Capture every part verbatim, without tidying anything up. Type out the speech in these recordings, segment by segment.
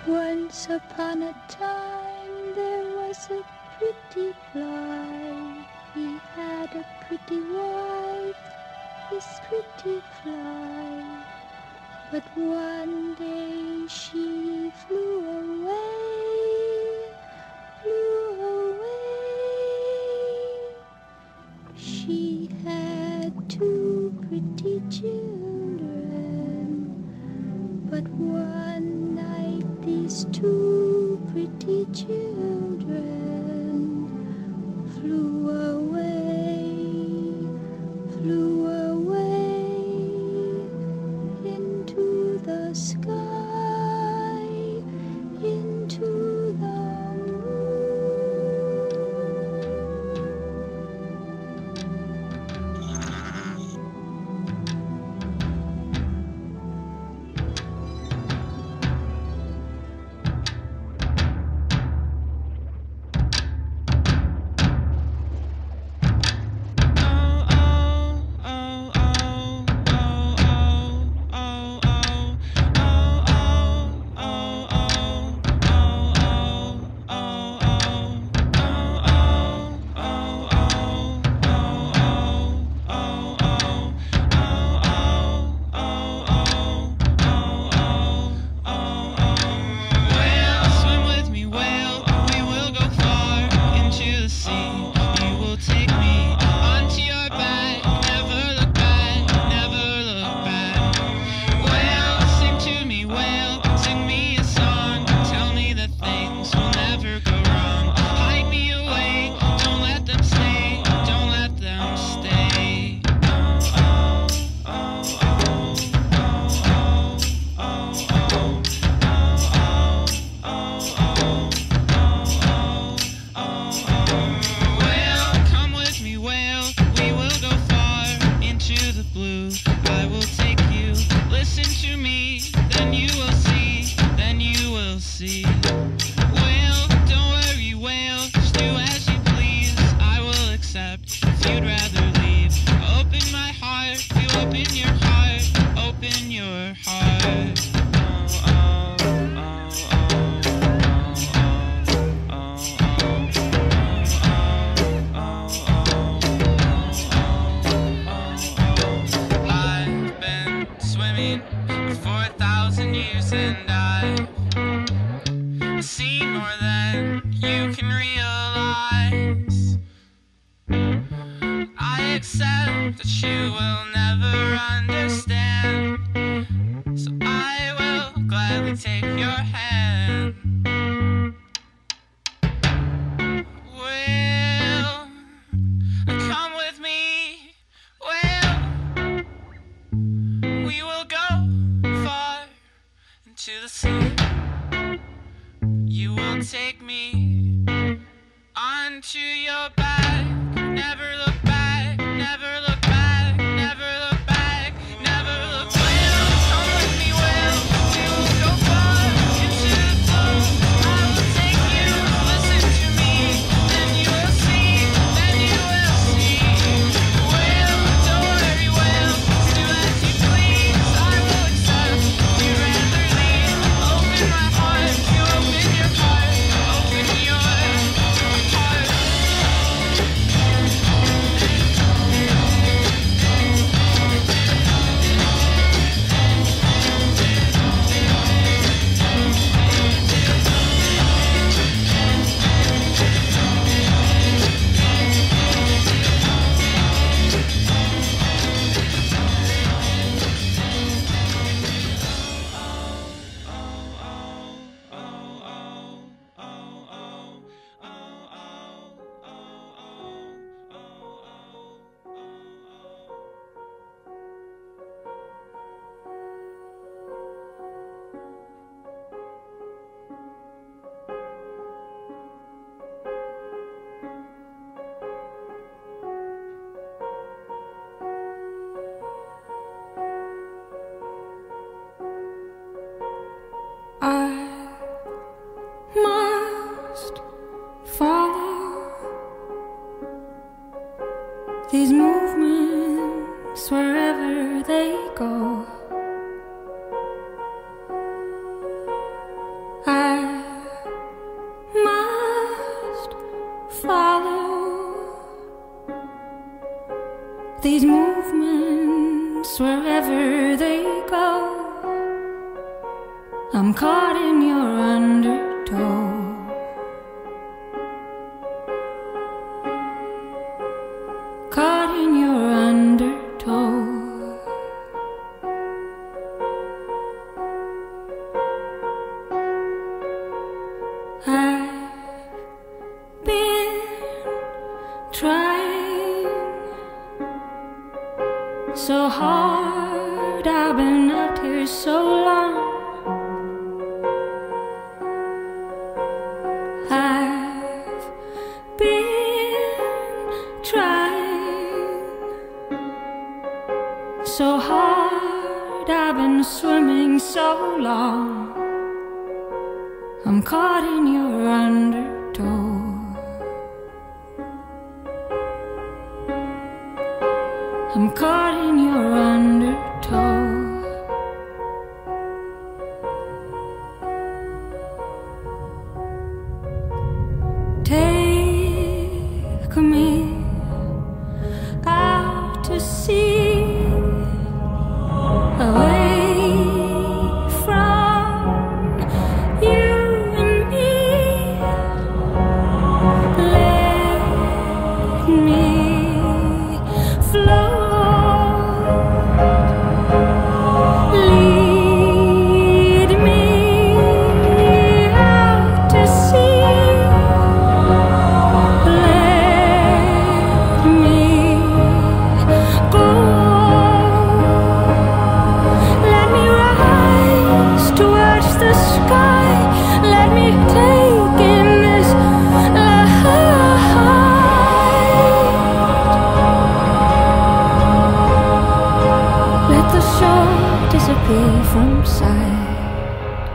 Once upon a time there was a pretty fly. He had a pretty wife, this pretty fly. But one day she flew away, flew away. She had two pretty children, but one night these two pretty children flew away, flew away into the sky, into the these movements wherever they go. I'm caught in your undertow. Caught in your undertow. I've been trying so hard, I've been out here so long. I've been trying so hard, I've been swimming so long. I'm caught in your undertow. I'm caught in your undertow. Take me out to sea, away from you and me. Let me float. Disappear from sight.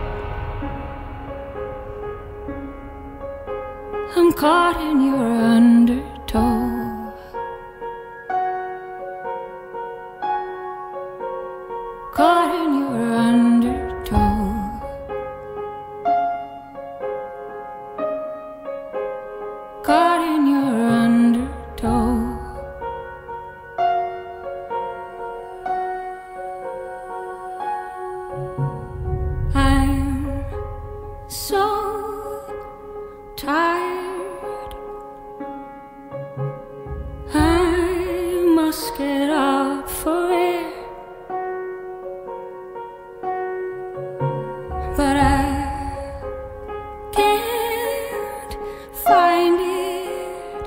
I'm caught in your undertow. Caught in your undertow. Caught in your undertow. I'm so tired. I must get up for air, but I can't find it.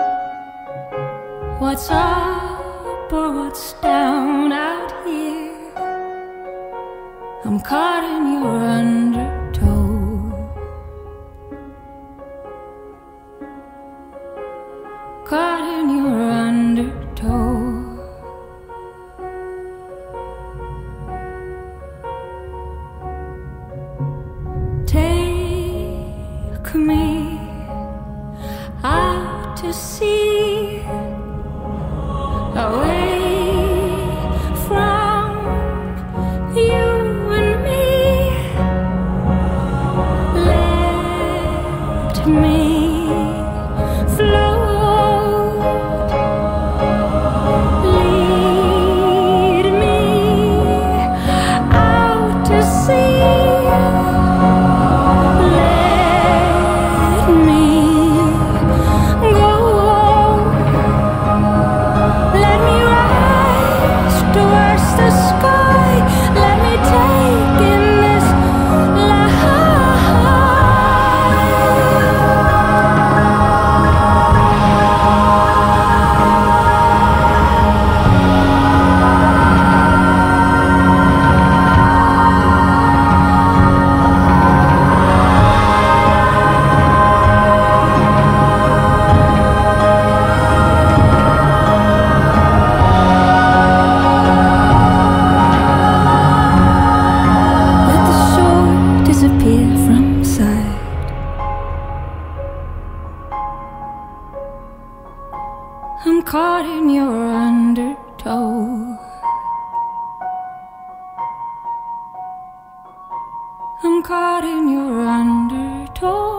What's up or what's down out here? I'm caught in your undertow. Caught in your undertow. Take me out to sea, away from you. Let me float. Lead me out to sea. Let me go. Let me rise towards the sky. Let me take in this life. I'm caught in your undertow. I'm caught in your undertow.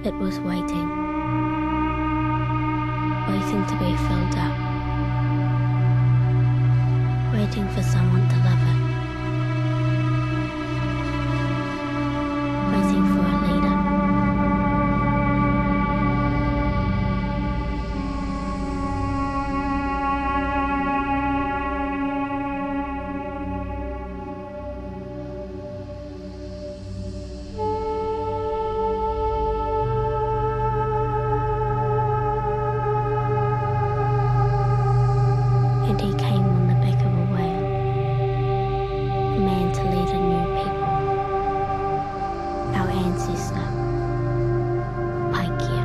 It was waiting, waiting to be filled up, waiting for someone to love it, waiting for a leader. And he came on the back of a whale, a man to lead a new people, our ancestor, Paikea.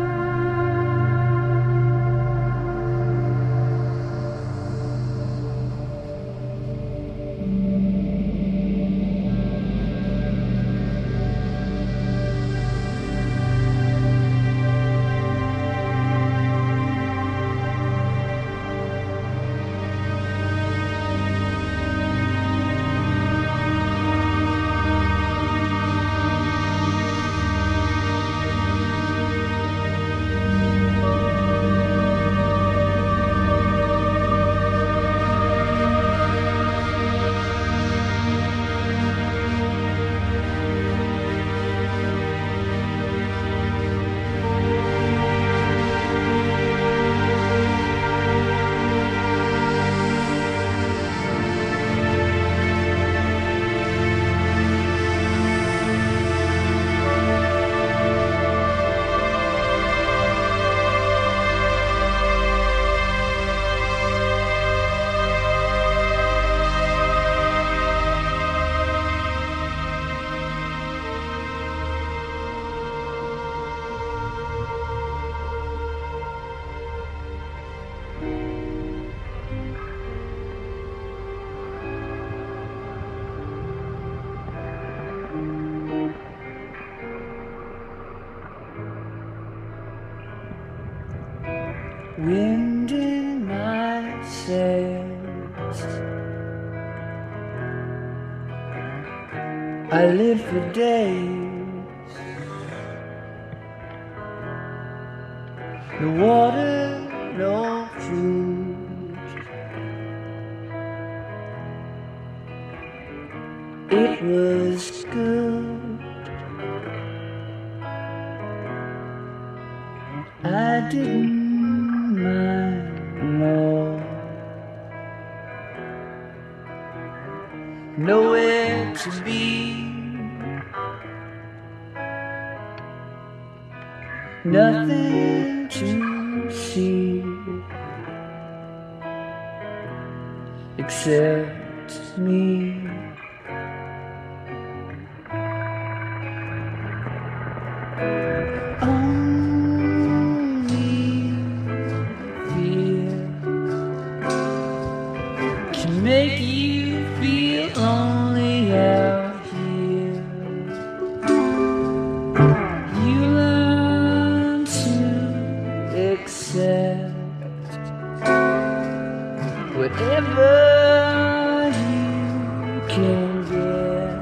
Wind in my sails, I live for days. The water, no food. It was good. I didn't no, nowhere to be, nothing to see except me. Make you feel lonely out here. You learn to accept whatever you can get.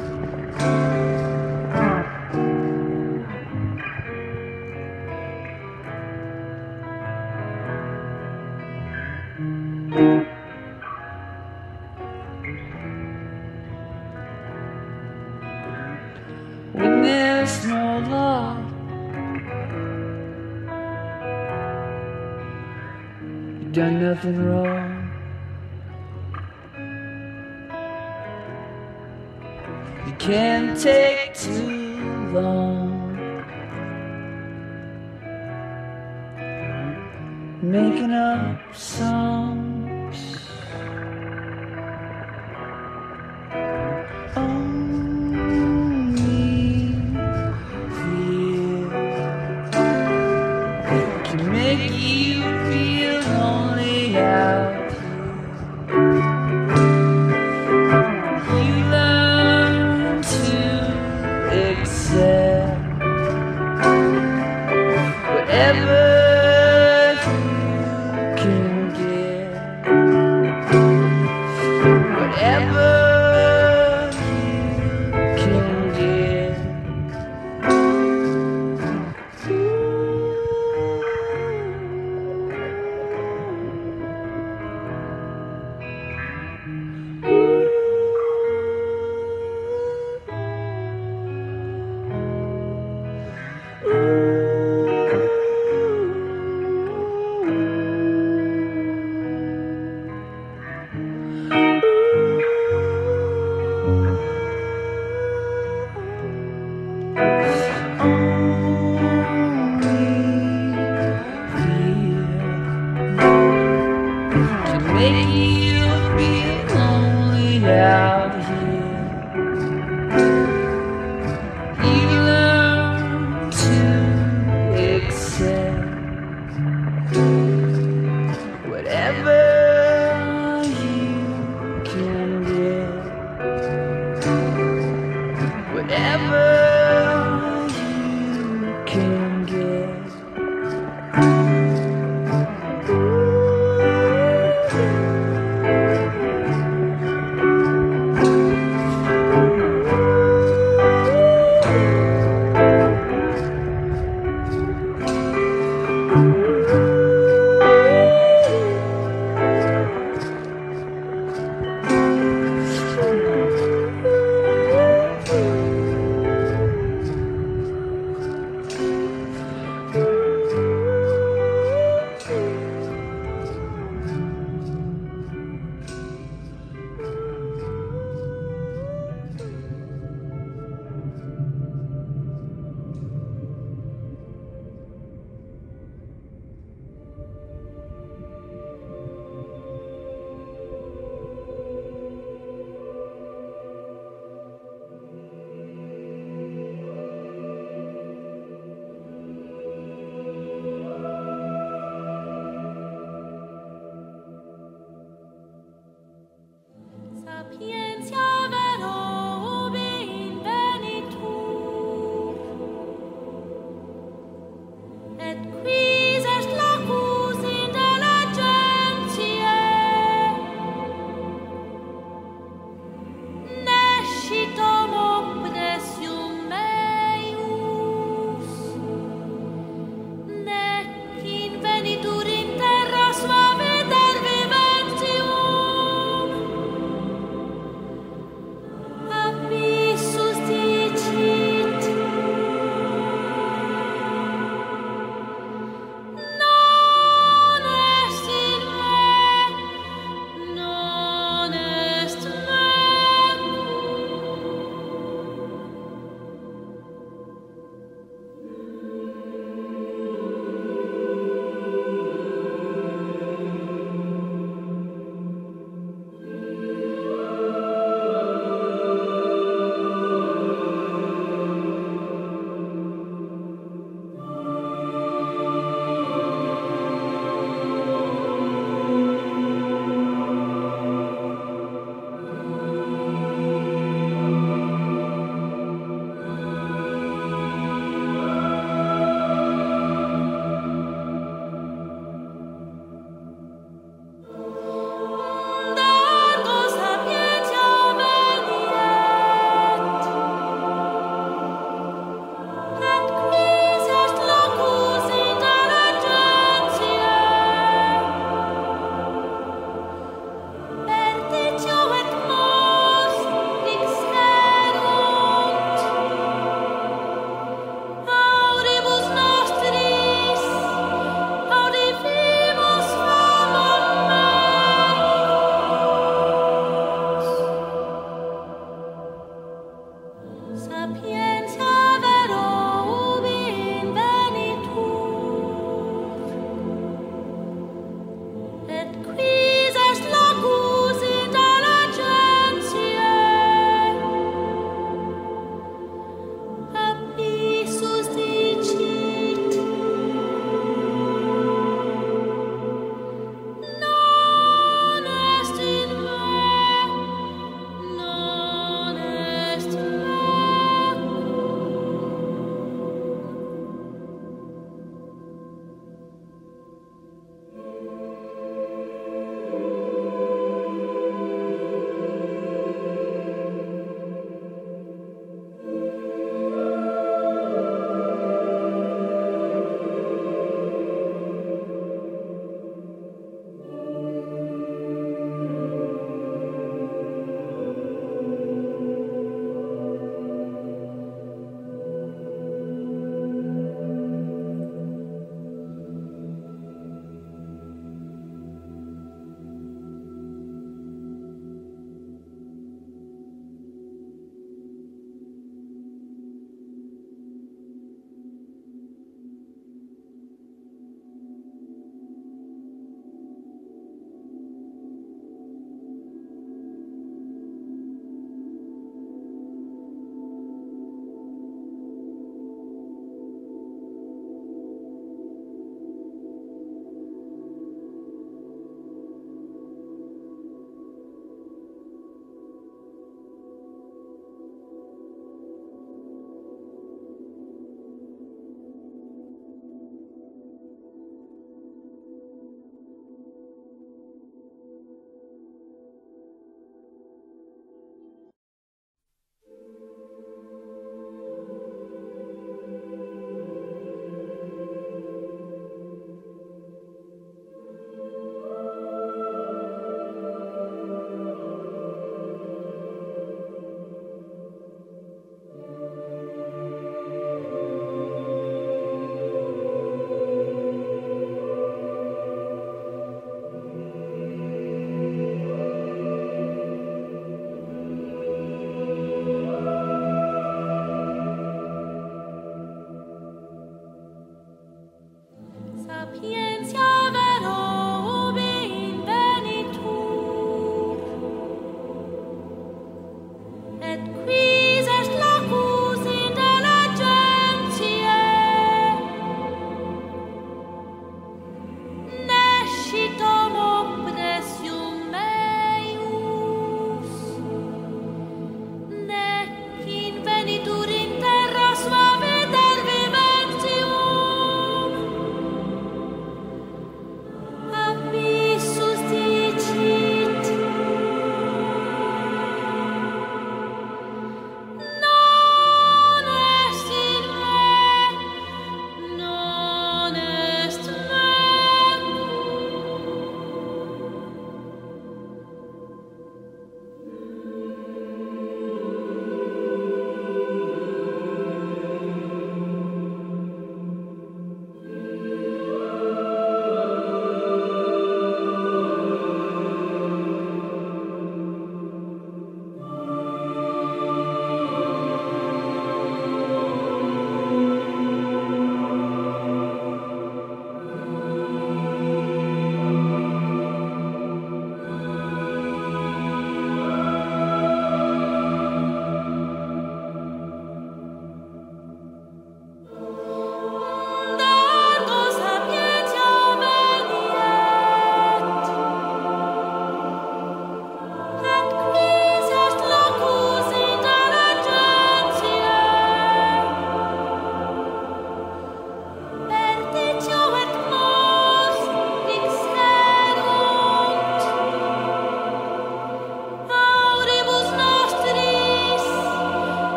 When there's no law, you've done nothing wrong. You can't take too long making up songs. Make you feel lonely out here. You learn to accept whatever you can get, whatever you can get. quis est lacus intelligentiae, nescitum oppressium meius, nec invenitur in terra suaviter viventium, abyssus dicit,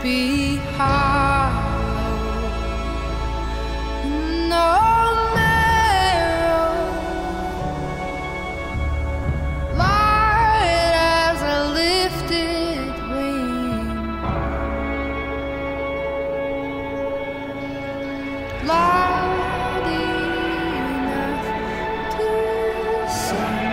be hollow. No marrow, light as a lifted wing, light enough to sing.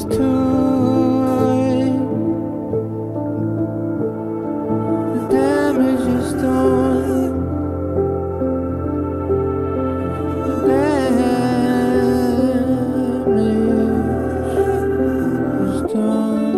time. The damage is done. The damage is done.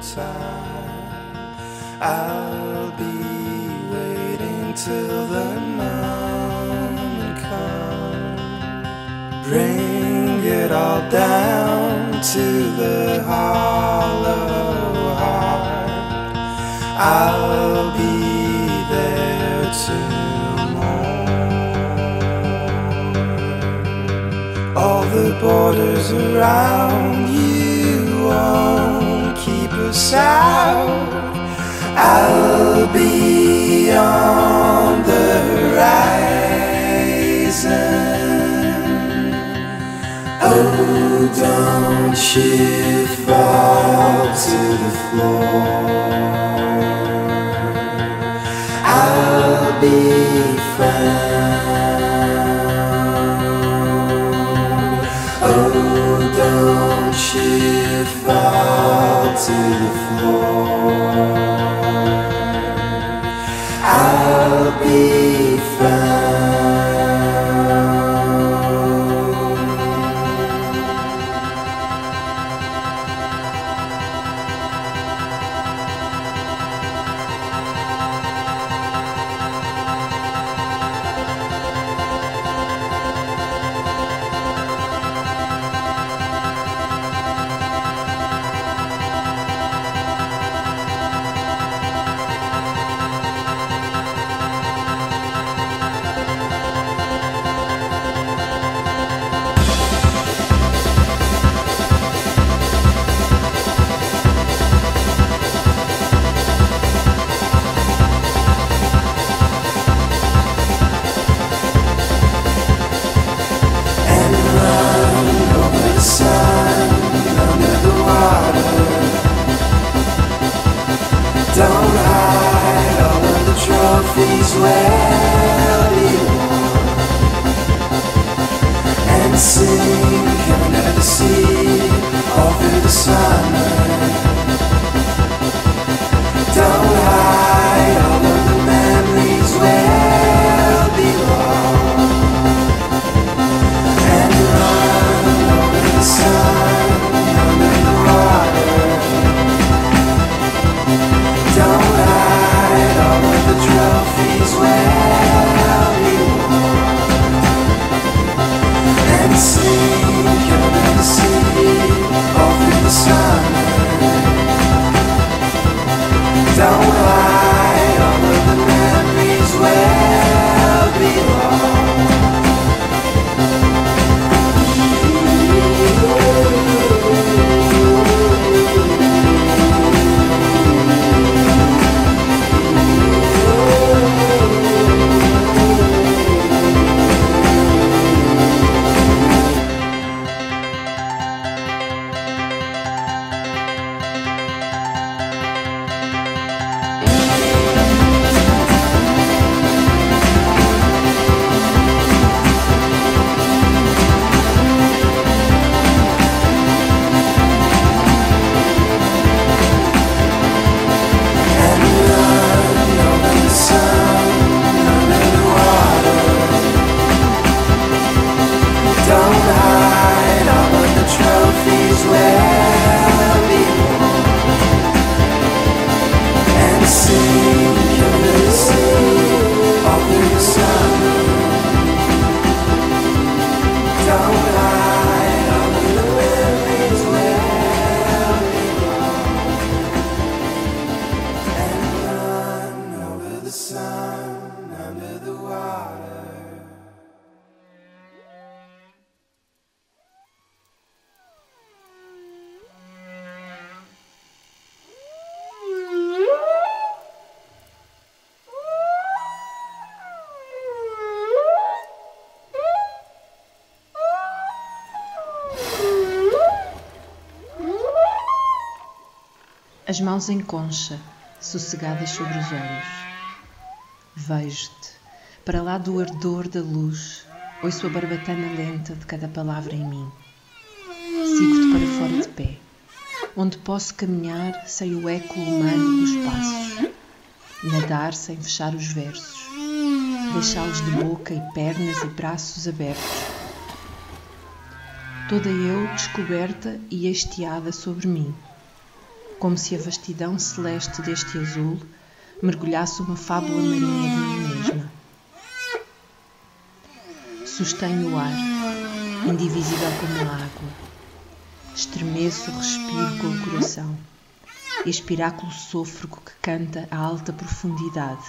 side. I'll be waiting till the moment comes. Bring it all down to the hollow heart. I'll be there till morn. All the borders around you won't keep us out. I'll be on the horizon. Oh, don't you fall to the floor. I'll be found. Oh, don't you fall to the floor. I'll be found. As mãos em concha, sossegadas sobre os olhos. Vejo-te, para lá do ardor da luz, ouço a barbatana lenta de cada palavra em mim. Sigo-te para fora de pé, onde posso caminhar sem o eco humano dos passos, nadar sem fechar os versos, deixá-los de boca e pernas e braços abertos. Toda eu descoberta e hasteada sobre mim. como se a vastidão celeste deste azul mergulhasse uma fábula marinha de mim mesma. Sustenho o ar, indivisível como a água. Estremeço, respiro com o coração. Espiráculo sôfrego que canta a alta profundidade.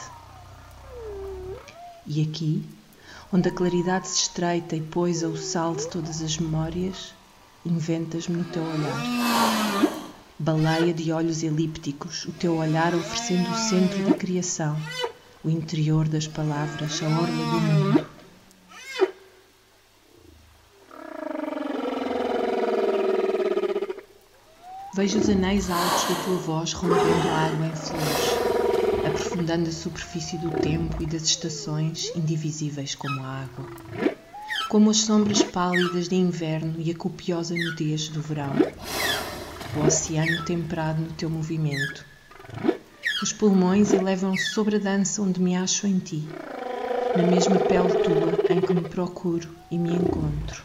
E aqui, onde a claridade se estreita e poisa o sal de todas as memórias, inventas-me no teu olhar. Baleia de olhos elípticos, o teu olhar oferecendo o centro da criação, o interior das palavras, a orla do mundo. Vejo os anéis altos da tua voz rompendo a água em flores, aprofundando a superfície do tempo e das estações indivisíveis como a água. Como as sombras pálidas de inverno e a copiosa nudez do verão. O oceano temperado no teu movimento. Os pulmões elevam-se sobre a dança onde me acho em ti, na mesma pele tua em que me procuro e me encontro.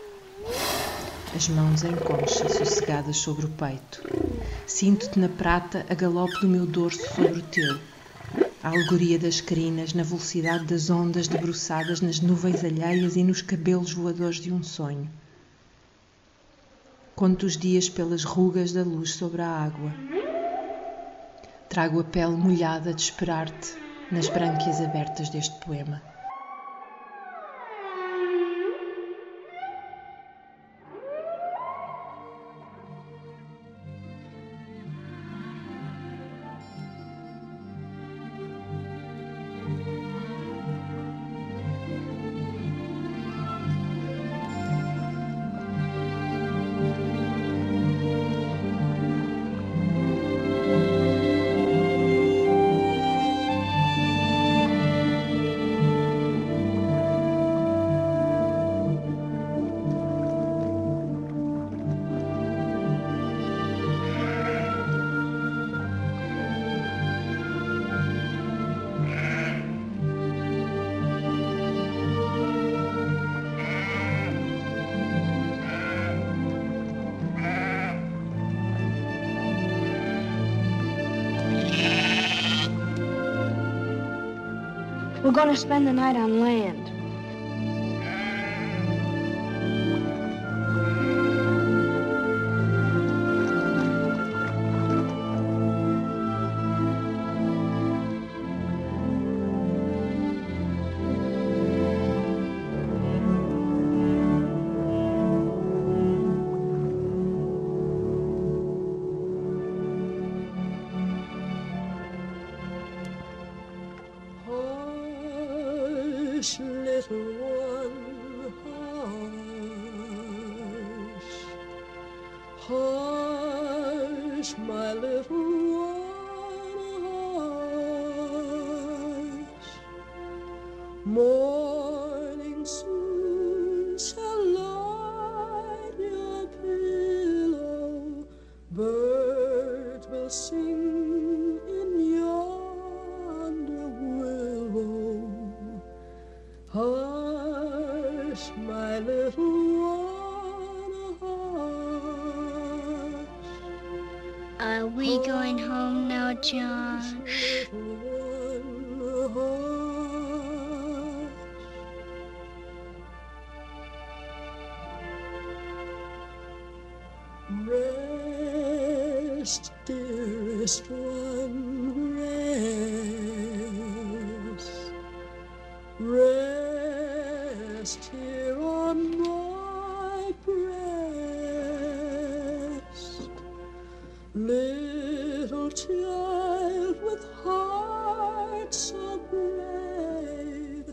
As mãos em concha sossegadas sobre o peito. Sinto-te na prata a galope do meu dorso sobre o teu. A alegoria das crinas na velocidade das ondas debruçadas nas nuvens alheias e nos cabelos voadores de um sonho. Conto os dias pelas rugas da luz sobre a água. Trago a pele molhada de esperar-te nas brânquias abertas deste poema. We're going to spend the night on land. Hush, little one, hush, hush, my little one, hush. Morning soon shall light your pillow, birds will sing in yonder willow. Hush, my little one, hush. Are we going home now, John? Little one, hush. Rest, dearest one, rest. Rest here on my breast, little child with heart so brave.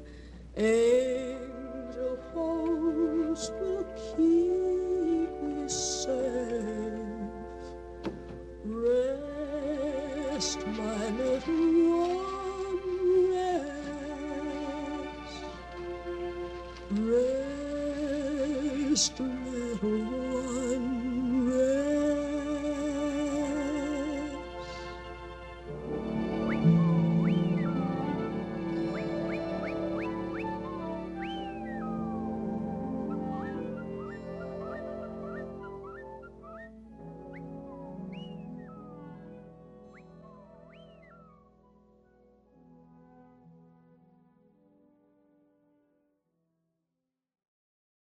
Angel hosts will keep me safe. Rest, my little one, rest. Rest, little one.